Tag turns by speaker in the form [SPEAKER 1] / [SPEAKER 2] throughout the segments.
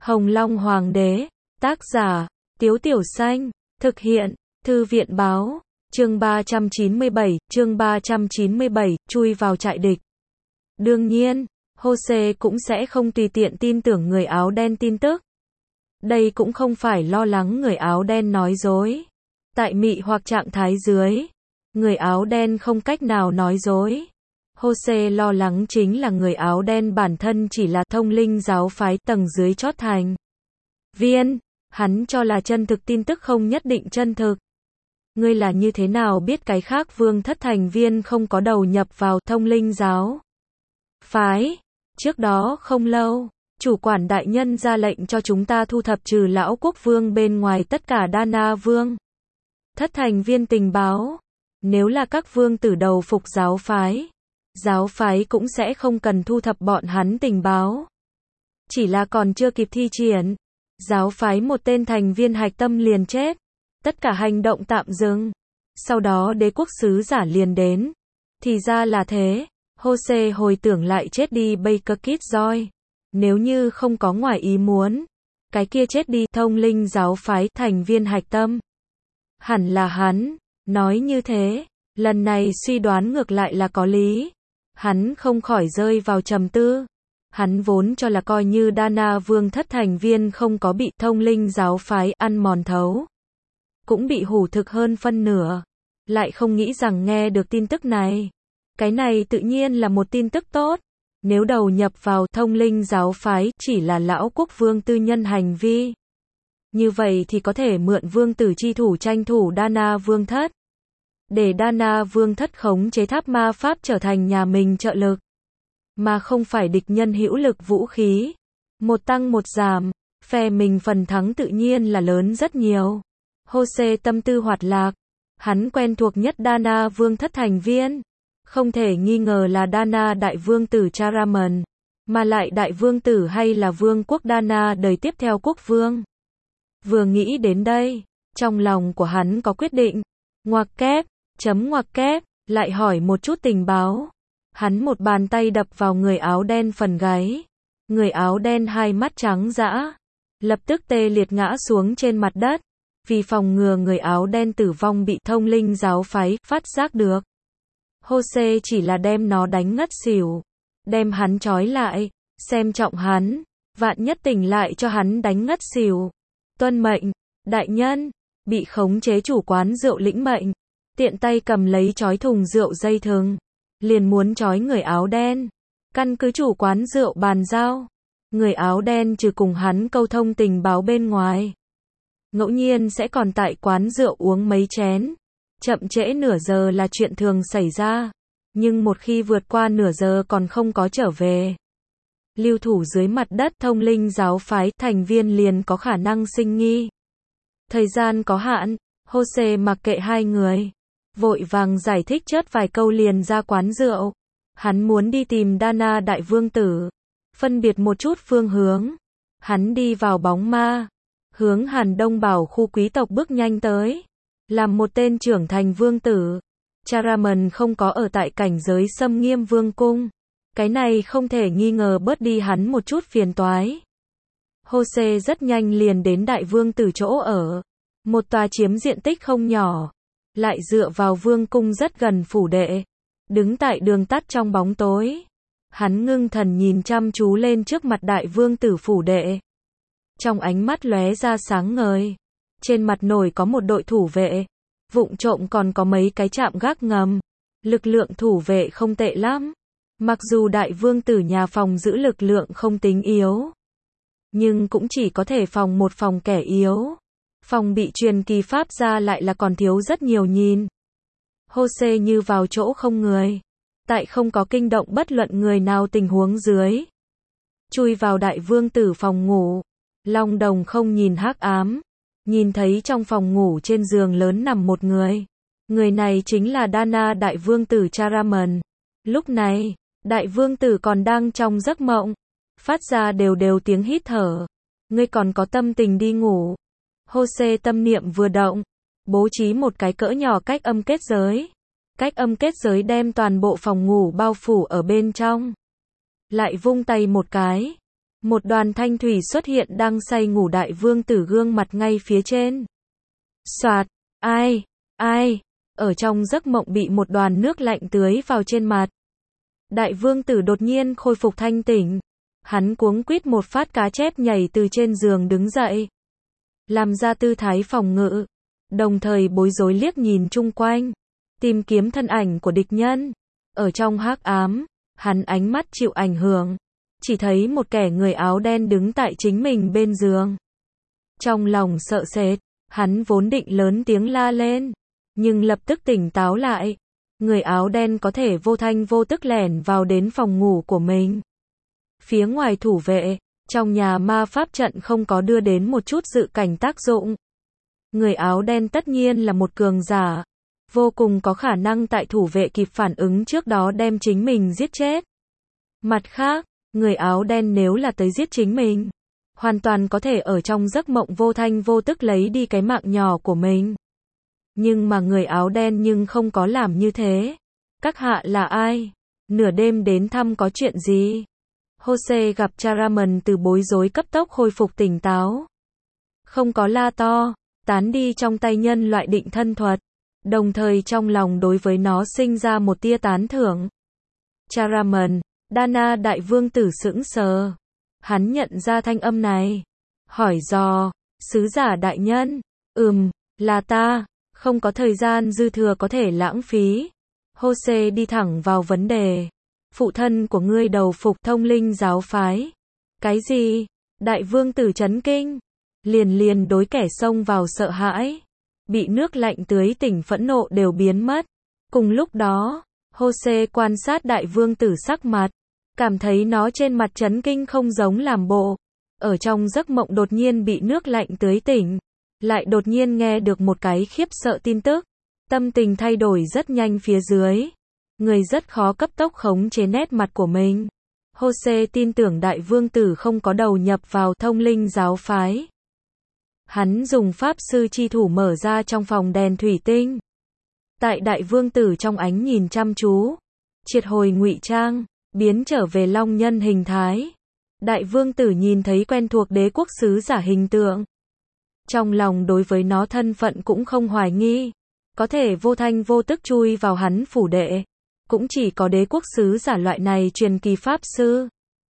[SPEAKER 1] Hồng Long Hoàng đế, tác giả, Tiếu Tiểu Xanh, thực hiện, Thư viện báo, chương 397, chui vào trại địch. Đương nhiên, Jose cũng sẽ không tùy tiện tin tưởng người áo đen tin tức. Đây cũng không phải lo lắng người áo đen nói dối. Tại mị hoặc trạng thái dưới, người áo đen không cách nào nói dối. Jose lo lắng chính là người áo đen bản thân chỉ là thông linh giáo phái tầng dưới chót thành viên, hắn cho là chân thực tin tức không nhất định chân thực. Ngươi là như thế nào biết cái khác vương thất thành viên không có đầu nhập vào thông linh giáo phái? Trước đó không lâu, chủ quản đại nhân ra lệnh cho chúng ta thu thập trừ lão quốc vương bên ngoài tất cả Dana vương thất thành viên tình báo. Nếu là các vương tử đầu phục giáo phái cũng sẽ không cần thu thập bọn hắn tình báo. Chỉ là còn chưa kịp thi triển, giáo phái một tên thành viên hạch tâm liền chết. Tất cả hành động tạm dừng. Sau đó đế quốc sứ giả liền đến. Thì ra là thế. Jose hồi tưởng lại chết đi Baker Kidjoy. Nếu như không có ngoài ý muốn, cái kia chết đi thông linh giáo phái thành viên hạch tâm hẳn là hắn. Nói như thế, lần này suy đoán ngược lại là có lý. Hắn không khỏi rơi vào trầm tư. Hắn vốn cho là coi như Dana vương thất thành viên không có bị thông linh giáo phái ăn mòn thấu, cũng bị hủ thực hơn phân nửa. Lại không nghĩ rằng nghe được tin tức này. Cái này tự nhiên là một tin tức tốt. Nếu đầu nhập vào thông linh giáo phái chỉ là lão quốc vương tư nhân hành vi, như vậy thì có thể mượn vương tử chi thủ tranh thủ Dana vương thất. Để Dana vương thất khống chế tháp ma pháp trở thành nhà mình trợ lực, mà không phải địch nhân hữu lực vũ khí. Một tăng một giảm, phe mình phần thắng tự nhiên là lớn rất nhiều. Jose tâm tư hoạt lạc. Hắn quen thuộc nhất Dana vương thất thành viên. Không thể nghi ngờ là Dana đại vương tử Charaman, mà lại đại vương tử hay là vương quốc Dana đời tiếp theo quốc vương. Vừa nghĩ đến đây, trong lòng của hắn có quyết định. Ngoặc kép, lại hỏi một chút tình báo. Hắn một bàn tay đập vào người áo đen phần gáy. Người áo đen hai mắt trắng dã, lập tức tê liệt ngã xuống trên mặt đất. Vì phòng ngừa người áo đen tử vong bị thông linh giáo phái phát giác được, Jose chỉ là đem nó đánh ngất xỉu, đem hắn trói lại, xem trọng hắn, vạn nhất tỉnh lại cho hắn đánh ngất xỉu. Tuân mệnh, đại nhân. Bị khống chế chủ quán rượu lĩnh mệnh, tiện tay cầm lấy trói thùng rượu dây thừng, liền muốn trói người áo đen. Căn cứ chủ quán rượu bàn giao, người áo đen trừ cùng hắn câu thông tình báo bên ngoài, ngẫu nhiên sẽ còn tại quán rượu uống mấy chén. Chậm trễ nửa giờ là chuyện thường xảy ra, nhưng một khi vượt qua nửa giờ còn không có trở về, lưu thủ dưới mặt đất thông linh giáo phái thành viên liền có khả năng sinh nghi. Thời gian có hạn, Jose mặc kệ hai người, vội vàng giải thích chớt vài câu liền ra quán rượu. Hắn muốn đi tìm Dana đại vương tử, phân biệt một chút phương hướng. Hắn đi vào bóng ma, hướng Hàn Đông Bảo khu quý tộc bước nhanh tới. Làm một tên trưởng thành vương tử, Charaman không có ở tại cảnh giới xâm nghiêm vương cung. Cái này không thể nghi ngờ bớt đi hắn một chút phiền toái. Jose rất nhanh liền đến đại vương tử chỗ ở. Một tòa chiếm diện tích không nhỏ, lại dựa vào vương cung rất gần phủ đệ. Đứng tại đường tắt trong bóng tối, hắn ngưng thần nhìn chăm chú lên trước mặt đại vương tử phủ đệ. Trong ánh mắt lóe ra sáng ngời. Trên mặt nổi có một đội thủ vệ, vụng trộm còn có mấy cái trạm gác ngầm. Lực lượng thủ vệ không tệ lắm. Mặc dù đại vương tử nhà phòng giữ lực lượng không tính yếu, nhưng cũng chỉ có thể phòng một phòng kẻ yếu. Phòng bị truyền kỳ pháp ra lại là còn thiếu rất nhiều nhìn. Jose như vào chỗ không người, tại không có kinh động bất luận người nào tình huống dưới, chui vào đại vương tử phòng ngủ. Long đồng không nhìn hắc ám, nhìn thấy trong phòng ngủ trên giường lớn nằm một người. Người này chính là Dana đại vương tử Charaman. Lúc này, đại vương tử còn đang trong giấc mộng, phát ra đều đều tiếng hít thở. Ngươi còn có tâm tình đi ngủ? Jose tâm niệm vừa động, bố trí một cái cỡ nhỏ cách âm kết giới. Cách âm kết giới đem toàn bộ phòng ngủ bao phủ ở bên trong. Lại vung tay một cái, Một đoàn thanh thủy xuất hiện đang say ngủ đại vương tử gương mặt ngay phía trên. Soạt, ai, ở trong giấc mộng bị một đoàn nước lạnh tưới vào trên mặt. Đại vương tử đột nhiên khôi phục thanh tỉnh. Hắn cuống quýt một phát cá chép nhảy từ trên giường đứng dậy. Làm ra tư thái phòng ngự. Đồng thời bối rối liếc nhìn chung quanh. Tìm kiếm thân ảnh của địch nhân. Ở trong hắc ám, hắn ánh mắt chịu ảnh hưởng. Chỉ thấy một kẻ người áo đen đứng tại chính mình bên giường. Trong lòng sợ sệt, hắn vốn định lớn tiếng la lên. Nhưng lập tức tỉnh táo lại. Người áo đen có thể vô thanh vô tức lẻn vào đến phòng ngủ của mình. Phía ngoài thủ vệ, trong nhà ma pháp trận không có đưa đến một chút dự cảnh tác dụng. Người áo đen tất nhiên là một cường giả. Vô cùng có khả năng tại thủ vệ kịp phản ứng trước đó đem chính mình giết chết. Mặt khác, người áo đen nếu là tới giết chính mình, hoàn toàn có thể ở trong giấc mộng vô thanh vô tức lấy đi cái mạng nhỏ của mình. Nhưng mà người áo đen nhưng không có làm như thế. Các hạ là ai? Nửa đêm đến thăm có chuyện gì? Jose gặp Charaman từ bối rối cấp tốc khôi phục tỉnh táo. Không có la to, tán đi trong tay nhân loại định thân thuật. Đồng thời trong lòng đối với nó sinh ra một tia tán thưởng. Charaman, Dana đại vương tử sững sờ. Hắn nhận ra thanh âm này. Hỏi dò, sứ giả đại nhân, là ta, không có thời gian dư thừa có thể lãng phí. Jose đi thẳng vào vấn đề. Phụ thân của ngươi đầu phục Thông Linh giáo phái. Cái gì? Đại vương tử chấn kinh. Liền đối kẻ xông vào sợ hãi. Bị nước lạnh tưới tỉnh phẫn nộ đều biến mất. Cùng lúc đó, Jose quan sát đại vương tử sắc mặt. Cảm thấy nó trên mặt chấn kinh không giống làm bộ. Ở trong giấc mộng đột nhiên bị nước lạnh tưới tỉnh. Lại đột nhiên nghe được một cái khiếp sợ tin tức. Tâm tình thay đổi rất nhanh phía dưới. Người rất khó cấp tốc khống chế nét mặt của mình. Jose tin tưởng đại vương tử không có đầu nhập vào Thông Linh giáo phái. Hắn dùng pháp sư chi thủ mở ra trong phòng đèn thủy tinh. Tại đại vương tử trong ánh nhìn chăm chú, triệt hồi ngụy trang, biến trở về long nhân hình thái. Đại vương tử nhìn thấy quen thuộc đế quốc sứ giả hình tượng. Trong lòng đối với nó thân phận cũng không hoài nghi. Có thể vô thanh vô tức chui vào hắn phủ đệ. Cũng chỉ có đế quốc sứ giả loại này truyền kỳ pháp sư.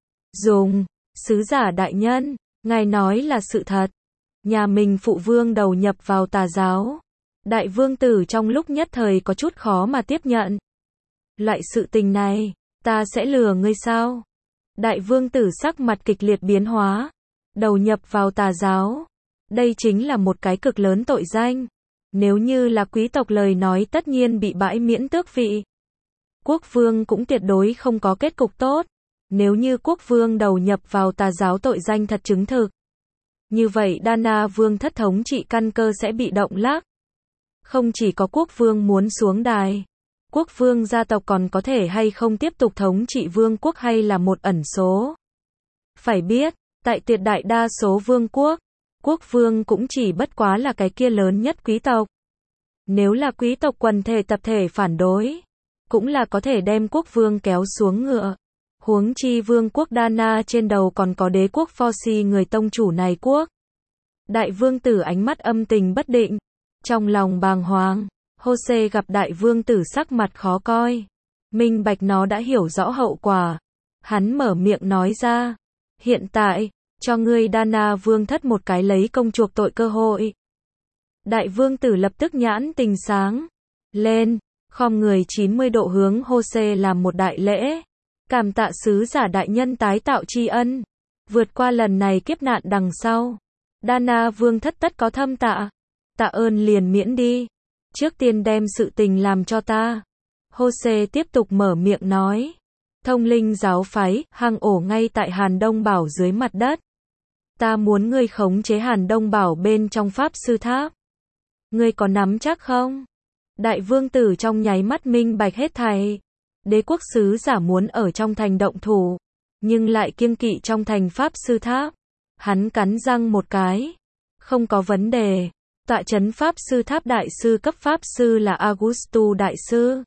[SPEAKER 1] Sứ giả đại nhân, ngài nói là sự thật. Nhà mình phụ vương đầu nhập vào tà giáo. Đại vương tử trong lúc nhất thời có chút khó mà tiếp nhận. Loại sự tình này, ta sẽ lừa ngươi sao? Đại vương tử sắc mặt kịch liệt biến hóa. Đầu nhập vào tà giáo. Đây chính là một cái cực lớn tội danh. Nếu như là quý tộc lời nói tất nhiên bị bãi miễn tước vị. Quốc vương cũng tuyệt đối không có kết cục tốt. Nếu như quốc vương đầu nhập vào tà giáo tội danh thật chứng thực. Như vậy Dana vương thất thống trị căn cơ sẽ bị động lắc. Không chỉ có quốc vương muốn xuống đài. Quốc vương gia tộc còn có thể hay không tiếp tục thống trị vương quốc hay là một ẩn số. Phải biết, tại tuyệt đại đa số vương quốc, quốc vương cũng chỉ bất quá là cái kia lớn nhất quý tộc. Nếu là quý tộc quần thể tập thể phản đối, cũng là có thể đem quốc vương kéo xuống ngựa. Huống chi vương quốc Dana trên đầu còn có đế quốc Forsi người tông chủ này quốc. Đại vương tử ánh mắt âm tình bất định. Trong lòng bàng hoàng, Jose gặp đại vương tử sắc mặt khó coi. Minh bạch nó đã hiểu rõ hậu quả. Hắn mở miệng nói ra. Hiện tại, cho ngươi Dana vương thất một cái lấy công chuộc tội cơ hội. Đại vương tử lập tức nhãn tình sáng. Lên, khom người 90 độ hướng Jose làm một đại lễ. Cảm tạ sứ giả đại nhân tái tạo tri ân. Vượt qua lần này kiếp nạn đằng sau. Dana vương thất tất có thâm tạ. Tạ ơn liền miễn đi. Trước tiên đem sự tình làm cho ta. Jose tiếp tục mở miệng nói. Thông Linh giáo phái, hang ổ ngay tại Hàn Đông Bảo dưới mặt đất. Ta muốn ngươi khống chế Hàn Đông Bảo bên trong pháp sư tháp. Ngươi có nắm chắc không? Đại vương tử trong nháy mắt minh bạch hết thảy. Đế quốc sứ giả muốn ở trong thành động thủ, nhưng lại kiêng kỵ trong thành pháp sư tháp. Hắn cắn răng một cái. Không có vấn đề. Tọa chấn pháp sư tháp đại sư cấp pháp sư là Augustu đại sư.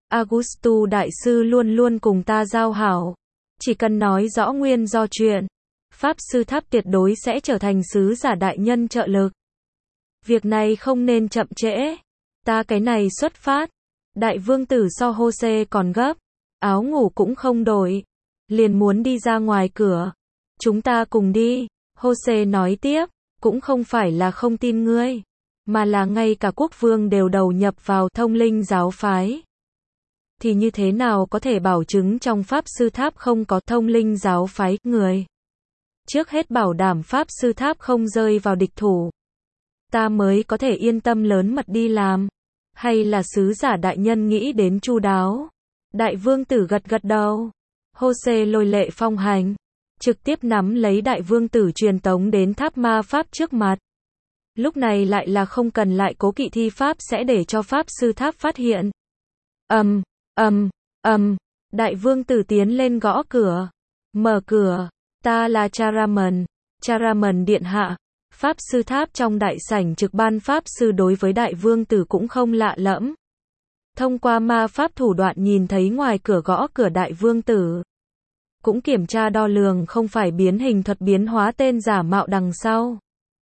[SPEAKER 1] Augustu đại sư luôn luôn cùng ta giao hảo. Chỉ cần nói rõ nguyên do chuyện, Pháp Sư Tháp tuyệt đối sẽ trở thành sứ giả đại nhân trợ lực. Việc này không nên chậm trễ. Ta cái này xuất phát. Đại vương tử so Jose còn gấp. Áo ngủ cũng không đổi. Liền muốn đi ra ngoài cửa. Chúng ta cùng đi. Jose nói tiếp. Cũng không phải là không tin ngươi. Mà là ngay cả quốc vương đều đầu nhập vào thông linh giáo phái. Thì như thế nào có thể bảo chứng trong Pháp Sư Tháp không có thông linh giáo phái người? Trước hết bảo đảm Pháp Sư Tháp không rơi vào địch thủ. Ta mới có thể yên tâm lớn mật đi làm. Hay là sứ giả đại nhân nghĩ đến chu đáo? Đại vương tử gật gật đầu. Jose lôi lệ phong hành. Trực tiếp nắm lấy đại vương tử truyền tống đến tháp ma pháp trước mặt. Lúc này lại là không cần lại cố kỵ thi pháp sẽ để cho Pháp Sư Tháp phát hiện. Đại vương tử tiến lên gõ cửa. Mở cửa. Ta là Charaman. Charaman điện hạ. Pháp Sư Tháp trong đại sảnh trực ban Pháp Sư đối với đại vương tử cũng không lạ lẫm. Thông qua ma pháp thủ đoạn nhìn thấy ngoài cửa gõ cửa đại vương tử. Cũng kiểm tra đo lường không phải biến hình thuật biến hóa tên giả mạo đằng sau.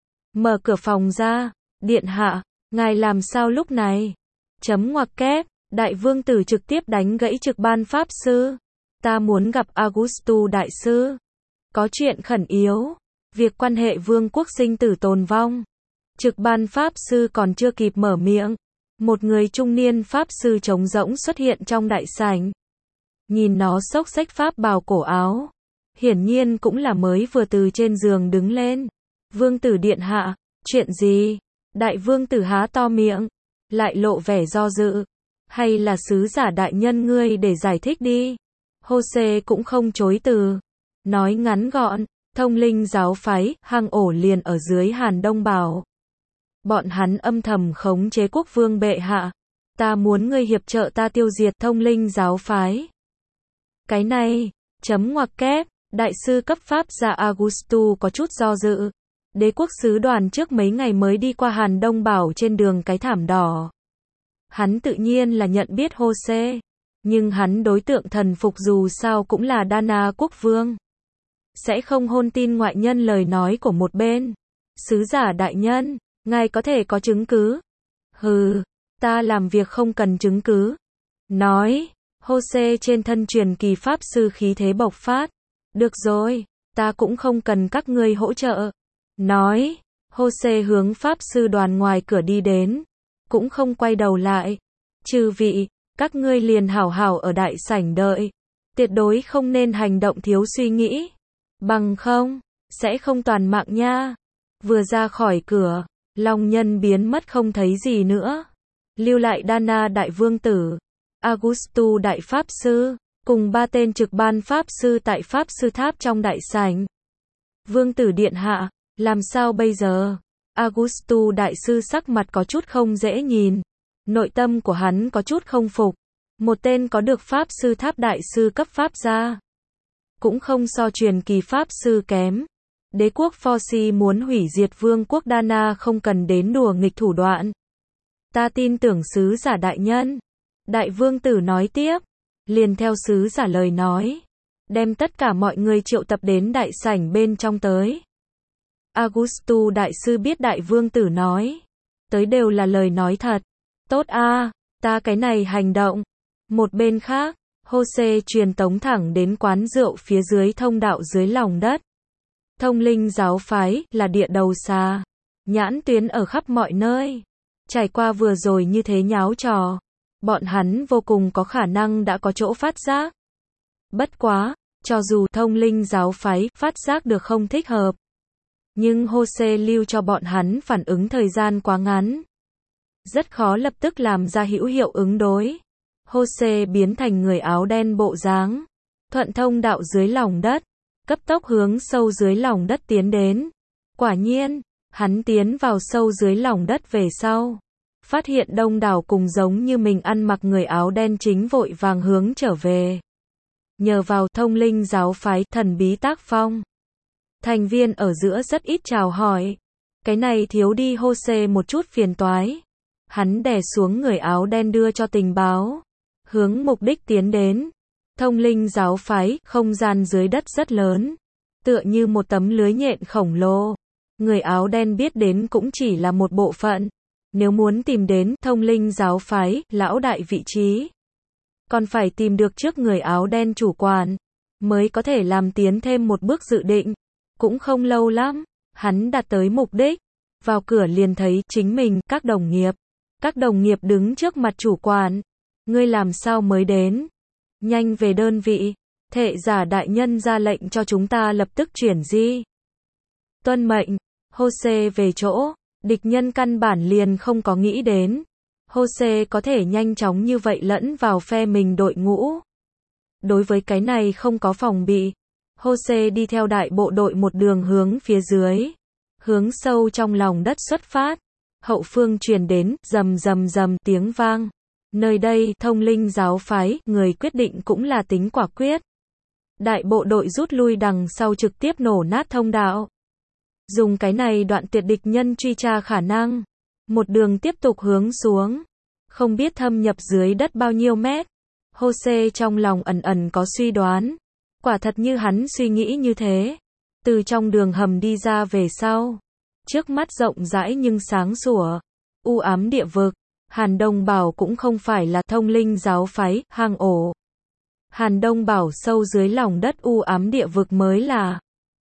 [SPEAKER 1] Mở cửa phòng ra. Điện hạ. Ngài làm sao lúc này? Chấm ngoặc kép. Đại vương tử trực tiếp đánh gãy trực ban Pháp Sư. Ta muốn gặp Augustu đại sư. Có chuyện khẩn yếu. Việc quan hệ vương quốc sinh tử tồn vong. Trực ban Pháp Sư còn chưa kịp mở miệng. Một người trung niên Pháp Sư trống rỗng xuất hiện trong đại sảnh. Nhìn nó xốc xách pháp bào cổ áo. Hiển nhiên cũng là mới vừa từ trên giường đứng lên. Vương tử điện hạ, chuyện gì? Đại vương tử há to miệng. Lại lộ vẻ do dự. Hay là sứ giả đại nhân ngươi để giải thích đi. Jose cũng không chối từ. Nói ngắn gọn. Thông linh giáo phái, hang ổ liền ở dưới Hàn Đông Bảo. Bọn hắn âm thầm khống chế quốc vương bệ hạ. Ta muốn ngươi hiệp trợ ta tiêu diệt thông linh giáo phái. Cái này, chấm ngoặc kép, đại sư cấp pháp gia Augustu có chút do dự. Đế quốc sứ đoàn trước mấy ngày mới đi qua Hàn Đông Bảo trên đường cái thảm đỏ. Hắn tự nhiên là nhận biết Jose. Nhưng hắn đối tượng thần phục dù sao cũng là Dana quốc vương. Sẽ không hôn tin ngoại nhân lời nói của một bên. Sứ giả đại nhân, ngài có thể có chứng cứ. Hừ, ta làm việc không cần chứng cứ. Nói, Jose trên thân truyền kỳ pháp sư khí thế bộc phát. Được rồi, ta cũng không cần các ngươi hỗ trợ. Nói, Jose hướng pháp sư đoàn ngoài cửa đi đến. Cũng không quay đầu lại. Chư vị, các ngươi liền hảo hảo ở đại sảnh đợi. Tuyệt đối không nên hành động thiếu suy nghĩ. Bằng không, sẽ không toàn mạng nha. Vừa ra khỏi cửa, Long Nhân biến mất không thấy gì nữa. Lưu lại Dana đại vương tử, Augustu đại pháp sư, cùng 3 tên trực ban pháp sư tại Pháp Sư Tháp trong đại sảnh. Vương tử điện hạ, làm sao bây giờ? Augustu đại sư sắc mặt có chút không dễ nhìn. Nội tâm của hắn có chút không phục. Một tên có được Pháp Sư Tháp đại sư cấp pháp gia. Cũng không so truyền kỳ pháp sư kém. Đế quốc Forsi muốn hủy diệt vương quốc Dana không cần đến đùa nghịch thủ đoạn. Ta tin tưởng sứ giả đại nhân. Đại vương tử nói tiếp. Liền theo sứ giả lời nói. Đem tất cả mọi người triệu tập đến đại sảnh bên trong tới. Augustu đại sư biết đại vương tử nói. Tới đều là lời nói thật. Tốt a, ta cái này hành động. Một bên khác. Jose truyền tống thẳng đến quán rượu phía dưới thông đạo dưới lòng đất. Thông linh giáo phái là địa đầu xa. Nhãn tuyến ở khắp mọi nơi. Trải qua vừa rồi như thế nháo trò. Bọn hắn vô cùng có khả năng đã có chỗ phát giác. Bất quá, cho dù thông linh giáo phái phát giác được không thích hợp. Nhưng Jose lưu cho bọn hắn phản ứng thời gian quá ngắn. Rất khó lập tức làm ra hữu hiệu ứng đối. Jose biến thành người áo đen bộ dáng, thuận thông đạo dưới lòng đất, cấp tốc hướng sâu dưới lòng đất tiến đến. Quả nhiên, hắn tiến vào sâu dưới lòng đất về sau, phát hiện đông đảo cùng giống như mình ăn mặc người áo đen chính vội vàng hướng trở về. Nhờ vào thông linh giáo phái thần bí tác phong, thành viên ở giữa rất ít chào hỏi. Cái này thiếu đi Jose một chút phiền toái. Hắn đè xuống người áo đen đưa cho tình báo. Hướng mục đích tiến đến. Thông linh giáo phái, không gian dưới đất rất lớn. tựa như một tấm lưới nhện khổng lồ. Người áo đen biết đến cũng chỉ là một bộ phận. Nếu muốn tìm đến Thông Linh giáo phái, lão đại vị trí, còn phải tìm được trước người áo đen chủ quản, mới có thể làm tiến thêm một bước dự định. Cũng không lâu lắm, hắn đạt tới mục đích. Vào cửa liền thấy chính mình, các đồng nghiệp. Các đồng nghiệp đứng trước mặt chủ quản. Ngươi làm sao mới đến? Nhanh về đơn vị. Thệ giả đại nhân ra lệnh cho chúng ta lập tức chuyển di. Tuân mệnh. Jose về chỗ. Địch nhân căn bản liền không có nghĩ đến. Jose có thể nhanh chóng như vậy lẫn vào phe mình đội ngũ. Đối với cái này không có phòng bị. Jose đi theo đại bộ đội một đường hướng phía dưới. Hướng sâu trong lòng đất xuất phát. Hậu phương truyền đến, rầm rầm rầm tiếng vang. Nơi đây, Thông Linh giáo phái, người quyết định cũng là tính quả quyết. Đại bộ đội rút lui đằng sau trực tiếp nổ nát thông đạo. Dùng cái này đoạn tuyệt địch nhân truy tra khả năng. Một đường tiếp tục hướng xuống. Không biết thâm nhập dưới đất bao nhiêu mét. Jose trong lòng ẩn ẩn có suy đoán. Quả thật như hắn suy nghĩ như thế. Từ trong đường hầm đi ra về sau. Trước mắt rộng rãi nhưng sáng sủa. U ám địa vực. Hàn Đông bảo cũng không phải là Thông Linh giáo phái, hang ổ. Hàn Đông bảo sâu dưới lòng đất u ám địa vực mới là.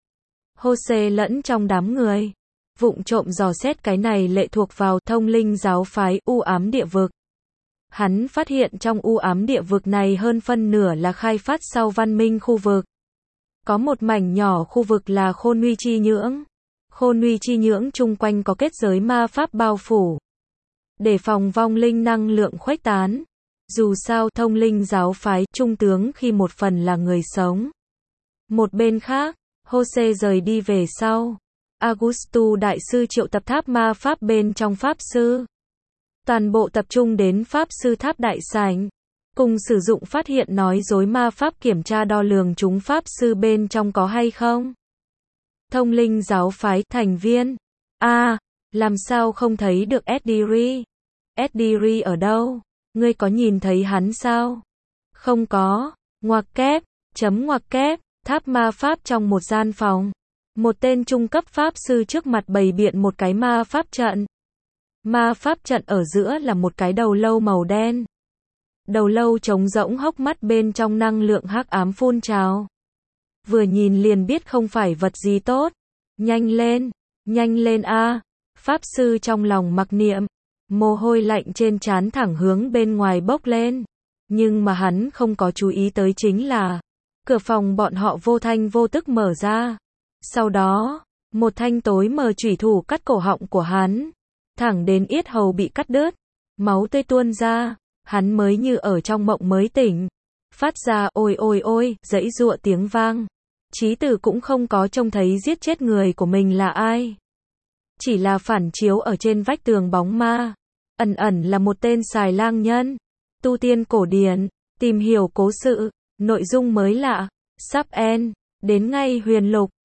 [SPEAKER 1] Jose lẫn trong đám người. Vụng trộm dò xét cái này lệ thuộc vào Thông Linh giáo phái u ám địa vực. Hắn phát hiện trong u ám địa vực này hơn phân nửa là khai phát sau văn minh khu vực. Có một mảnh nhỏ khu vực là Khôn Uy Chi Nhưỡng. Khôn Uy Chi Nhưỡng chung quanh có kết giới ma pháp bao phủ. Để phòng vong linh năng lượng khuếch tán. Dù sao Thông Linh giáo phái trung tướng khi một phần là người sống. Một bên khác, Jose rời đi về sau. Augustu đại sư triệu tập tháp ma pháp bên trong pháp sư. Toàn bộ tập trung đến pháp sư tháp đại sảnh. Cùng sử dụng phát hiện nói dối ma pháp kiểm tra đo lường chúng pháp sư bên trong có hay không. Thông Linh giáo phái thành viên. Làm sao không thấy được Ediri? Ediri ở đâu? Ngươi có nhìn thấy hắn sao? Không có. Ngoặc kép, ngoặc kép, tháp ma pháp trong một gian phòng. Một tên trung cấp pháp sư trước mặt bày biện một cái ma pháp trận. Ma pháp trận ở giữa là một cái đầu lâu màu đen. Đầu lâu trống rỗng hốc mắt bên trong năng lượng hắc ám phun trào. Vừa nhìn liền biết không phải vật gì tốt. Nhanh lên a! Pháp sư trong lòng mặc niệm. Mồ hôi lạnh trên trán thẳng hướng bên ngoài bốc lên. Nhưng mà hắn không có chú ý tới chính là cửa phòng bọn họ vô thanh vô tức mở ra. Sau đó, một thanh tối mờ chủy thủ cắt cổ họng của hắn. Thẳng đến yết hầu bị cắt đứt. Máu tươi tuôn ra. Hắn mới như ở trong mộng mới tỉnh. Phát ra ôi ôi ôi, giãy giụa tiếng vang. Chí tử cũng không có trông thấy giết chết người của mình là ai. Chỉ là phản chiếu ở trên vách tường bóng ma. Ẩn ẩn là một tên xài lang nhân. Tu tiên cổ điển. Tìm hiểu cố sự. Nội dung mới lạ. Sắp end. Đến ngay huyền lục.